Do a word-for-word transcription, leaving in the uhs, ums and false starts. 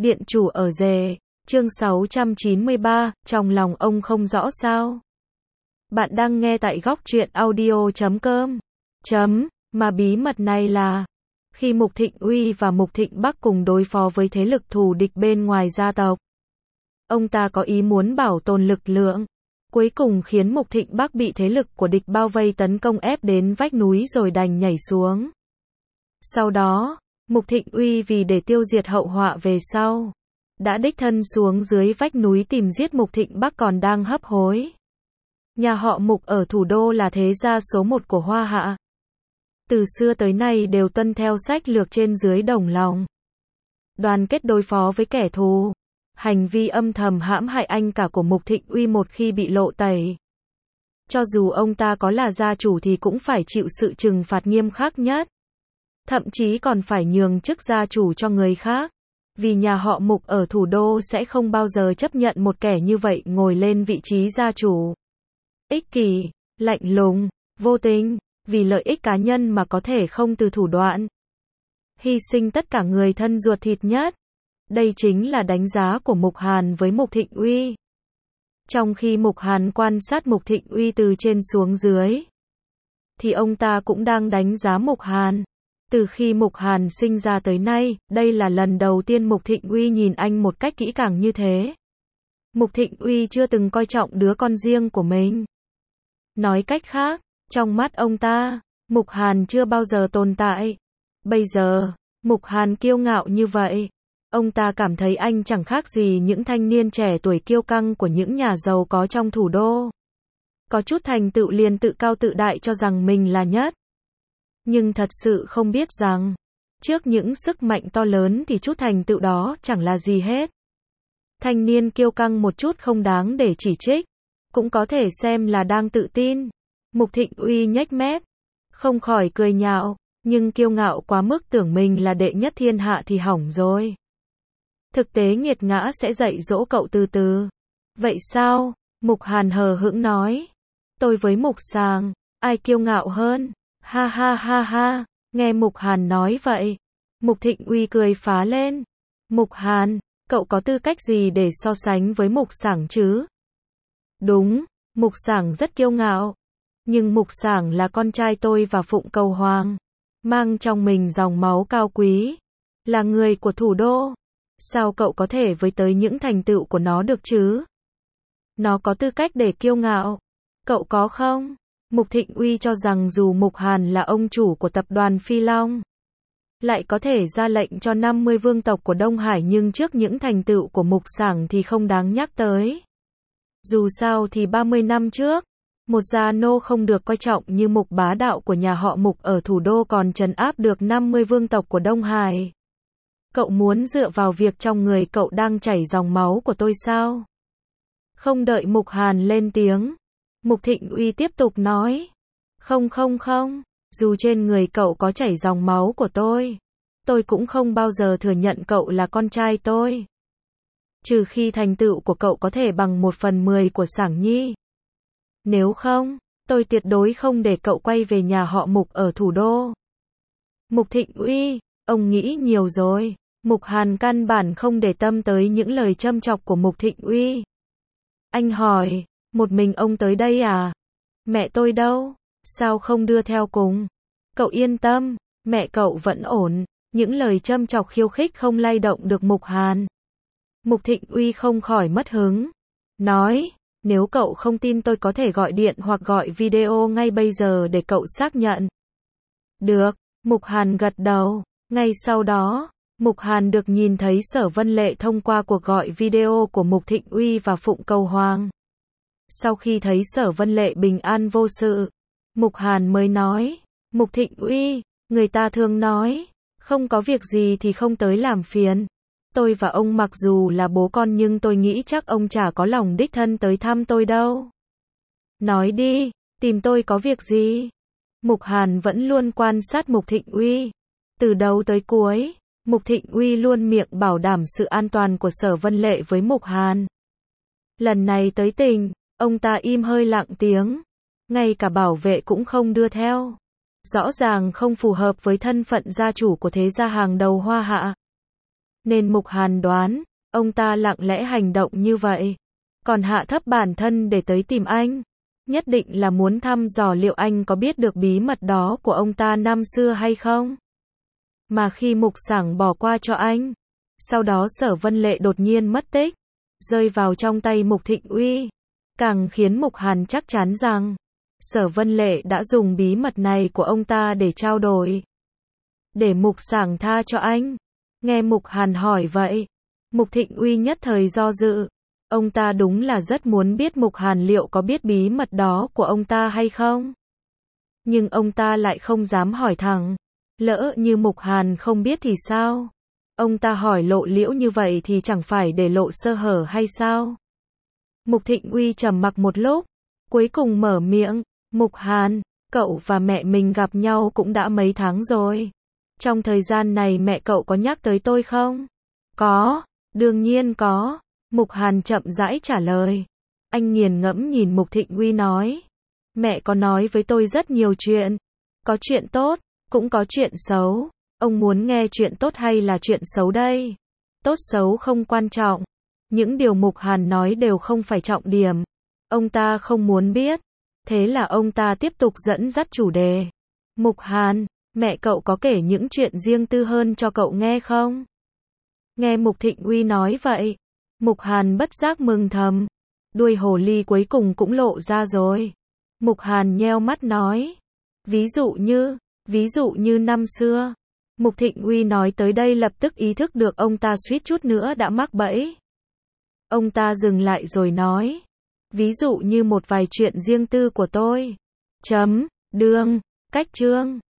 Điện chủ ở rể, chương sáu trăm chín mươi ba, trong lòng ông không rõ sao? Bạn đang nghe tại góc truyện audio chấm com. Chấm, mà bí mật này là, khi Mục Thịnh Uy và Mục Thịnh Bắc cùng đối phó với thế lực thù địch bên ngoài gia tộc, ông ta có ý muốn bảo tồn lực lượng, cuối cùng khiến Mục Thịnh Bắc bị thế lực của địch bao vây tấn công ép đến vách núi rồi đành nhảy xuống. Sau đó, Mục Thịnh Uy vì để tiêu diệt hậu họa về sau, đã đích thân xuống dưới vách núi tìm giết Mục Thịnh Bắc còn đang hấp hối. Nhà họ Mục ở thủ đô là thế gia số một của Hoa Hạ. Từ xưa tới nay đều tuân theo sách lược trên dưới đồng lòng, đoàn kết đối phó với kẻ thù. Hành vi âm thầm hãm hại anh cả của Mục Thịnh Uy một khi bị lộ tẩy, cho dù ông ta có là gia chủ thì cũng phải chịu sự trừng phạt nghiêm khắc nhất. Thậm chí còn phải nhường chức gia chủ cho người khác, vì nhà họ Mục ở thủ đô sẽ không bao giờ chấp nhận một kẻ như vậy ngồi lên vị trí gia chủ. Ích kỷ, lạnh lùng, vô tình, vì lợi ích cá nhân mà có thể không từ thủ đoạn hy sinh tất cả người thân ruột thịt nhất. Đây chính là đánh giá của Mục Hàn với Mục Thịnh Uy. Trong khi Mục Hàn quan sát Mục Thịnh Uy từ trên xuống dưới, thì ông ta cũng đang đánh giá Mục Hàn. Từ khi Mục Hàn sinh ra tới nay, đây là lần đầu tiên Mục Thịnh Uy nhìn anh một cách kỹ càng như thế. Mục Thịnh Uy chưa từng coi trọng đứa con riêng của mình. Nói cách khác, trong mắt ông ta, Mục Hàn chưa bao giờ tồn tại. Bây giờ, Mục Hàn kiêu ngạo như vậy, ông ta cảm thấy anh chẳng khác gì những thanh niên trẻ tuổi kiêu căng của những nhà giàu có trong thủ đô. Có chút thành tựu liền tự cao tự đại cho rằng mình là nhất. Nhưng thật sự không biết rằng, trước những sức mạnh to lớn thì chút thành tựu đó chẳng là gì hết. Thanh niên kiêu căng một chút không đáng để chỉ trích, cũng có thể xem là đang tự tin. Mục Thịnh Uy nhếch mép, không khỏi cười nhạo, nhưng kiêu ngạo quá mức tưởng mình là đệ nhất thiên hạ thì hỏng rồi. Thực tế nghiệt ngã sẽ dạy dỗ cậu từ từ. Vậy sao? Mục Hàn hờ hững nói. Tôi với Mục Sàng, ai kiêu ngạo hơn? Ha ha ha ha, nghe Mục Hàn nói vậy, Mục Thịnh Uy cười phá lên. Mục Hàn, cậu có tư cách gì để so sánh với Mục Sảng chứ? Đúng, Mục Sảng rất kiêu ngạo, nhưng Mục Sảng là con trai tôi và Phụng Cầu Hoàng, mang trong mình dòng máu cao quý, là người của thủ đô. Sao cậu có thể với tới những thành tựu của nó được chứ? Nó có tư cách để kiêu ngạo, cậu có không? Mục Thịnh Uy cho rằng dù Mục Hàn là ông chủ của tập đoàn Phi Long, lại có thể ra lệnh cho năm mươi vương tộc của Đông Hải, nhưng trước những thành tựu của Mục Sảng thì không đáng nhắc tới. Dù sao thì ba mươi năm trước, một gia nô không được coi trọng như Mục Bá Đạo của nhà họ Mục ở thủ đô còn trấn áp được năm mươi vương tộc của Đông Hải. Cậu muốn dựa vào việc trong người cậu đang chảy dòng máu của tôi sao? Không đợi Mục Hàn lên tiếng, Mục Thịnh Uy tiếp tục nói. Không không không, dù trên người cậu có chảy dòng máu của tôi, tôi cũng không bao giờ thừa nhận cậu là con trai tôi. Trừ khi thành tựu của cậu có thể bằng một phần mười của Sảng Nhi. Nếu không, tôi tuyệt đối không để cậu quay về nhà họ Mục ở thủ đô. Mục Thịnh Uy, ông nghĩ nhiều rồi. Mục Hàn căn bản không để tâm tới những lời châm chọc của Mục Thịnh Uy. Anh hỏi, một mình ông tới đây à? Mẹ tôi đâu? Sao không đưa theo cùng? Cậu yên tâm, mẹ cậu vẫn ổn. Những lời châm chọc khiêu khích không lay động được Mục Hàn. Mục Thịnh Uy không khỏi mất hứng. Nói, nếu cậu không tin tôi có thể gọi điện hoặc gọi video ngay bây giờ để cậu xác nhận. Được, Mục Hàn gật đầu. Ngay sau đó, Mục Hàn được nhìn thấy Sở Vân Lệ thông qua cuộc gọi video của Mục Thịnh Uy và Phụng Cầu Hoàng. Sau khi thấy Sở Vân Lệ bình an vô sự, Mục Hàn mới nói, Mục Thịnh Uy, người ta thường nói, không có việc gì thì không tới làm phiền. Tôi và ông mặc dù là bố con nhưng tôi nghĩ chắc ông chả có lòng đích thân tới thăm tôi đâu. Nói đi, tìm tôi có việc gì? Mục Hàn vẫn luôn quan sát Mục Thịnh Uy. Từ đầu tới cuối, Mục Thịnh Uy luôn miệng bảo đảm sự an toàn của Sở Vân Lệ với Mục Hàn. Lần này tới tỉnh, ông ta im hơi lặng tiếng. Ngay cả bảo vệ cũng không đưa theo. Rõ ràng không phù hợp với thân phận gia chủ của thế gia hàng đầu Hoa Hạ. Nên Mục Hàn đoán, ông ta lặng lẽ hành động như vậy, còn hạ thấp bản thân để tới tìm anh. Nhất định là muốn thăm dò liệu anh có biết được bí mật đó của ông ta năm xưa hay không. Mà khi Mục Sảng bỏ qua cho anh, sau đó Sở Vân Lệ đột nhiên mất tích, rơi vào trong tay Mục Thịnh Uy, càng khiến Mục Hàn chắc chắn rằng Sở Vân Lệ đã dùng bí mật này của ông ta để trao đổi, để Mục Sảng tha cho anh. Nghe Mục Hàn hỏi vậy, Mục Thịnh Uy nhất thời do dự. Ông ta đúng là rất muốn biết Mục Hàn liệu có biết bí mật đó của ông ta hay không. Nhưng ông ta lại không dám hỏi thẳng. Lỡ như Mục Hàn không biết thì sao? Ông ta hỏi lộ liễu như vậy thì chẳng phải để lộ sơ hở hay sao? Mục Thịnh Uy trầm mặc một lúc, cuối cùng mở miệng. Mục Hàn, cậu và mẹ mình gặp nhau cũng đã mấy tháng rồi. Trong thời gian này mẹ cậu có nhắc tới tôi không? Có, đương nhiên có. Mục Hàn chậm rãi trả lời. Anh nghiền ngẫm nhìn Mục Thịnh Uy nói. Mẹ có nói với tôi rất nhiều chuyện. Có chuyện tốt, cũng có chuyện xấu. Ông muốn nghe chuyện tốt hay là chuyện xấu đây? Tốt xấu không quan trọng. Những điều Mục Hàn nói đều không phải trọng điểm. Ông ta không muốn biết. Thế là ông ta tiếp tục dẫn dắt chủ đề. Mục Hàn, mẹ cậu có kể những chuyện riêng tư hơn cho cậu nghe không? Nghe Mục Thịnh Uy nói vậy, Mục Hàn bất giác mừng thầm. Đuôi hồ ly cuối cùng cũng lộ ra rồi. Mục Hàn nheo mắt nói. Ví dụ như, ví dụ như năm xưa. Mục Thịnh Uy nói tới đây lập tức ý thức được ông ta suýt chút nữa đã mắc bẫy. Ông ta dừng lại rồi nói. Ví dụ như một vài chuyện riêng tư của tôi. Chấm, đương, cách chương.